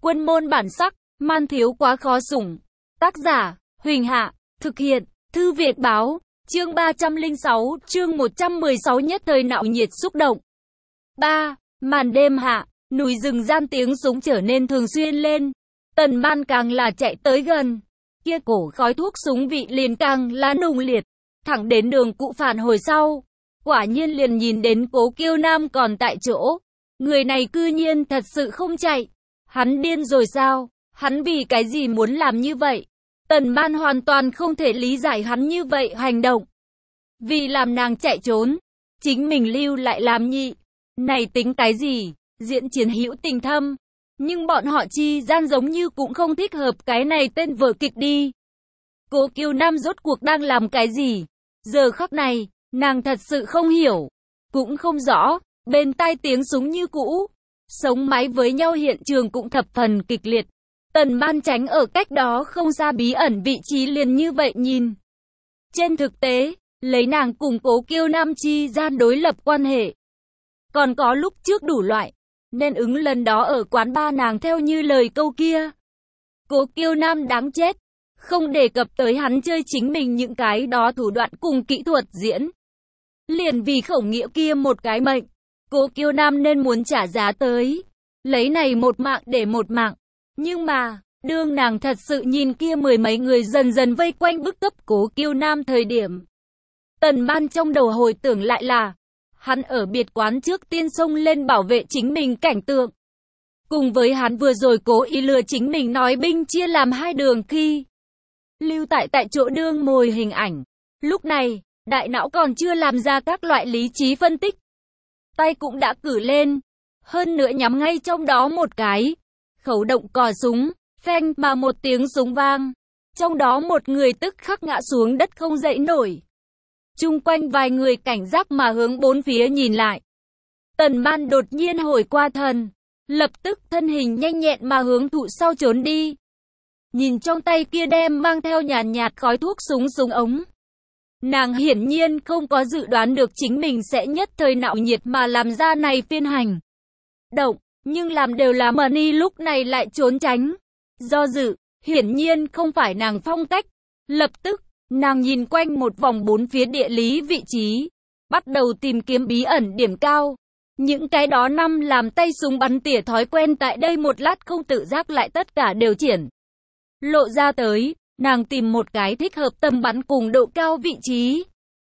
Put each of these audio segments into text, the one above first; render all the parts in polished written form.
Quân môn bản sắc, man thiếu quá khó sủng. Tác giả, Huỳnh Hạ, thực hiện, Thư Việt Báo, chương 306, chương 116 nhất thời náo nhiệt xúc động. 3. Màn đêm hạ, núi rừng gian tiếng súng trở nên thường xuyên lên. Tần Man càng là chạy tới gần, kia cổ khói thuốc súng vị liền càng là nồng liệt, thẳng đến đường cụ phản hồi sau. Quả nhiên liền nhìn đến Cố Kiêu Nam còn tại chỗ. Người này cư nhiên thật sự không chạy. Hắn điên rồi sao? Hắn vì cái gì muốn làm như vậy? Tần Man hoàn toàn không thể lý giải hắn như vậy hành động. Vì làm nàng chạy trốn, chính mình lưu lại làm nhị. Này tính cái gì? Diễn chiến hữu tình thâm. Nhưng bọn họ chi gian giống như cũng không thích hợp cái này tên vở kịch đi. Cố Kiêu Nam rốt cuộc đang làm cái gì? Giờ khắc này, nàng thật sự không hiểu. Cũng không rõ, bên tai tiếng súng như cũ. Sống mái với nhau hiện trường cũng thập phần kịch liệt. Tần Man tránh ở cách đó không xa bí ẩn vị trí liền như vậy nhìn. Trên thực tế, lấy nàng cùng Cố Kiêu Nam chi gian đối lập quan hệ. Còn có lúc trước đủ loại, nên ứng lần đó ở quán ba nàng theo như lời câu kia. Cố Kiêu Nam đáng chết, không đề cập tới hắn chơi chính mình những cái đó thủ đoạn cùng kỹ thuật diễn. Liền vì khẩu nghĩa kia một cái mệnh, Cố Kiêu Nam nên muốn trả giá tới. Lấy này một mạng để một mạng. Nhưng mà, đương nàng thật sự nhìn kia mười mấy người dần dần vây quanh bức cấp Cố Kiêu Nam thời điểm. Tần Man trong đầu hồi tưởng lại là, hắn ở biệt quán trước tiên xông lên bảo vệ chính mình cảnh tượng. Cùng với hắn vừa rồi cố ý lừa chính mình nói binh chia làm hai đường khi lưu tại chỗ đương mồi hình ảnh. Lúc này, đại não còn chưa làm ra các loại lý trí phân tích. Tay cũng đã cử lên, hơn nữa nhắm ngay trong đó một cái. Khẩu động cò súng, phanh mà một tiếng súng vang. Trong đó một người tức khắc ngã xuống đất không dậy nổi. Chung quanh vài người cảnh giác mà hướng bốn phía nhìn lại. Tần Man đột nhiên hồi qua thần, lập tức thân hình nhanh nhẹn mà hướng thụ sau trốn đi. Nhìn trong tay kia đem mang theo nhàn nhạt khói thuốc súng ống. Nàng hiển nhiên không có dự đoán được chính mình sẽ nhất thời náo nhiệt mà làm ra này phiên hành động, nhưng làm đều là Money lúc này lại trốn tránh. Do dự, hiển nhiên không phải nàng phong cách. Lập tức, nàng nhìn quanh một vòng bốn phía địa lý vị trí, bắt đầu tìm kiếm bí ẩn điểm cao. Những cái đó năm làm tay súng bắn tỉa thói quen tại đây một lát không tự giác lại tất cả đều triển lộ ra tới. Nàng tìm một cái thích hợp tầm bắn cùng độ cao vị trí.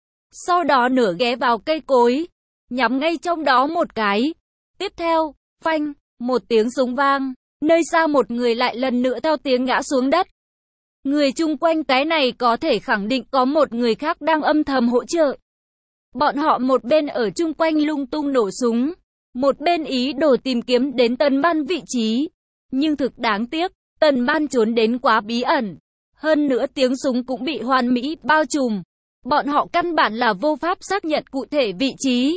Sau đó nửa ghé vào cây cối, nhắm ngay trong đó một cái. Tiếp theo, phanh, một tiếng súng vang, nơi xa một người lại lần nữa theo tiếng ngã xuống đất. Người chung quanh cái này có thể khẳng định có một người khác đang âm thầm hỗ trợ. Bọn họ một bên ở chung quanh lung tung nổ súng, một bên ý đồ tìm kiếm đến Tần Man vị trí. Nhưng thực đáng tiếc, Tần Man trốn đến quá bí ẩn. Hơn nữa tiếng súng cũng bị hoàn mỹ bao trùm. Bọn họ căn bản là vô pháp xác nhận cụ thể vị trí.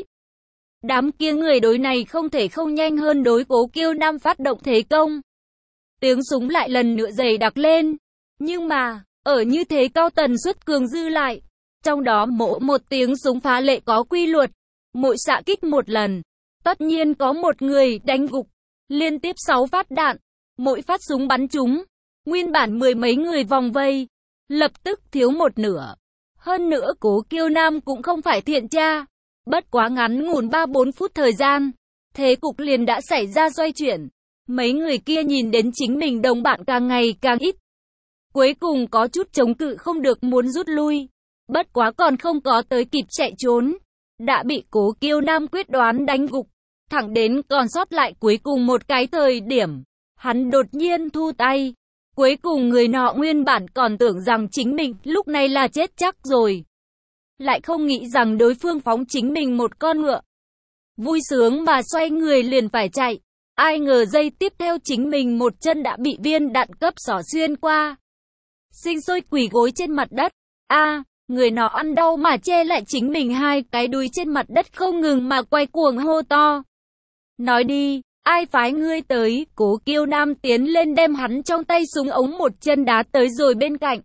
Đám kia người đối này không thể không nhanh hơn đối Cố Kiêu Nam phát động thế công. Tiếng súng lại lần nữa dày đặc lên. Nhưng mà, ở như thế cao tần suất cường dư lại. Trong đó mỗi một tiếng súng phá lệ có quy luật. Mỗi xạ kích một lần, tất nhiên có một người đánh gục. Liên tiếp 6 phát đạn, mỗi phát súng bắn trúng. Nguyên bản mười mấy người vòng vây, lập tức thiếu một nửa. Hơn nữa Cố Kiêu Nam cũng không phải thiện tra. Bất quá ngắn ngủn 3-4 phút thời gian, thế cục liền đã xảy ra xoay chuyển. Mấy người kia nhìn đến chính mình đồng bạn càng ngày càng ít. Cuối cùng có chút chống cự không được muốn rút lui. Bất quá còn không có tới kịp chạy trốn, đã bị Cố Kiêu Nam quyết đoán đánh gục. Thẳng đến còn sót lại cuối cùng một cái thời điểm, hắn đột nhiên thu tay. Cuối cùng người nọ nguyên bản còn tưởng rằng chính mình lúc này là chết chắc rồi. Lại không nghĩ rằng đối phương phóng chính mình một con ngựa. Vui sướng mà xoay người liền phải chạy. Ai ngờ giây tiếp theo chính mình một chân đã bị viên đạn cấp xỏ xuyên qua. Sinh sôi quỳ gối trên mặt đất. Người nọ ăn đau mà che lại chính mình hai cái đùi trên mặt đất không ngừng mà quay cuồng hô to. Nói đi, ai phái ngươi tới? Cố Kiêu Nam tiến lên đem hắn trong tay súng ống một chân đá tới rồi bên cạnh.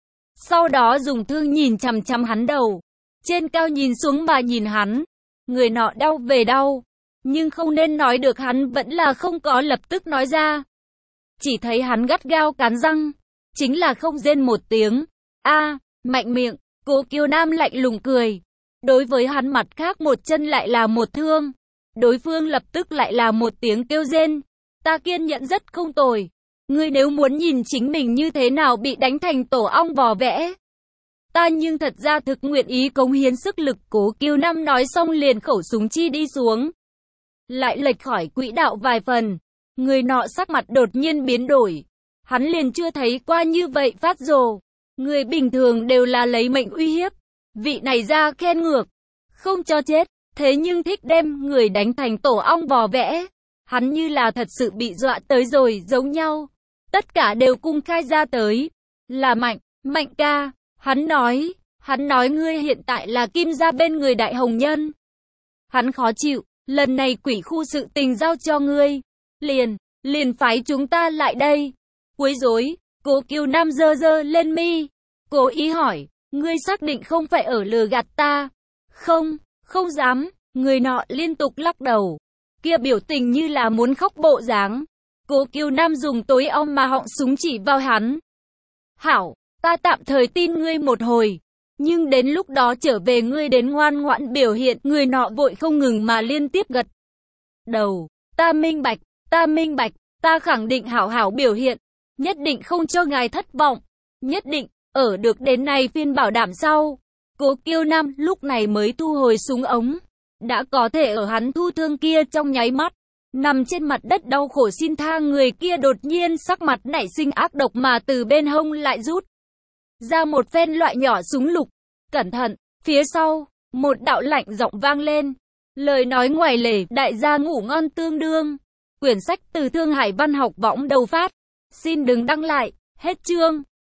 Sau đó dùng thương nhìn chằm chằm hắn đầu. Trên cao nhìn xuống mà nhìn hắn. Người nọ đau về đau. Nhưng không nên nói được hắn vẫn là không có lập tức nói ra. chỉ thấy hắn gắt gao cắn răng, chính là không rên một tiếng. Mạnh miệng, Cố Kiều Nam lạnh lùng cười. Đối với hắn mặt khác một chân lại là một thương. Đối phương lập tức lại là một tiếng kêu rên. Ta kiên nhẫn rất không tồi. Ngươi nếu muốn nhìn chính mình như thế nào bị đánh thành tổ ong vò vẽ, ta nhưng thật ra thực nguyện ý cống hiến sức lực. Cố Kiều Nam nói xong liền khẩu súng chi đi xuống. Lại lệch khỏi quỹ đạo vài phần. Người nọ sắc mặt đột nhiên biến đổi. Hắn liền chưa thấy qua như vậy phát rồ. Người bình thường đều là lấy mệnh uy hiếp. Vị này ra khen ngược. Không cho chết. Thế nhưng thích đem người đánh thành tổ ong vò vẽ. Hắn như là thật sự bị dọa tới rồi giống nhau. Tất cả đều cung khai ra tới. Là Mạnh ca. Hắn nói ngươi hiện tại là Kim gia bên người đại hồng nhân. Hắn khó chịu. Lần này quỷ khu sự tình giao cho ngươi. Liền phái chúng ta lại đây. Quấy rối. Cố Kiều Nam giơ lên mi. Cố ý hỏi. Ngươi xác định không phải ở lừa gạt ta? Không dám. Người nọ liên tục lắc đầu. Kia biểu tình như là muốn khóc bộ dáng. Cố Kiều Nam dùng tối om mà họng súng chỉ vào hắn. Hảo, ta tạm thời tin ngươi một hồi. Nhưng đến lúc đó trở về ngươi đến ngoan ngoãn biểu hiện. Người nọ vội không ngừng mà liên tiếp gật đầu. Ta minh bạch, ta khẳng định hảo biểu hiện. Nhất định không cho ngài thất vọng. Nhất định, ở được đến này phiên bảo đảm sau. Cố Kiều Nam lúc này mới thu hồi súng ống. Đã có thể ở hắn thu thương kia trong nháy mắt. Nằm trên mặt đất đau khổ xin tha người kia đột nhiên sắc mặt nảy sinh ác độc mà từ bên hông lại rút ra một phen loại nhỏ súng lục. Cẩn thận, phía sau, một đạo lạnh giọng vang lên. Lời nói ngoài lề, đại gia ngủ ngon tương đương. Quyển sách từ Thương Hải Văn học võng đầu phát. Xin đừng đăng lại, hết chương.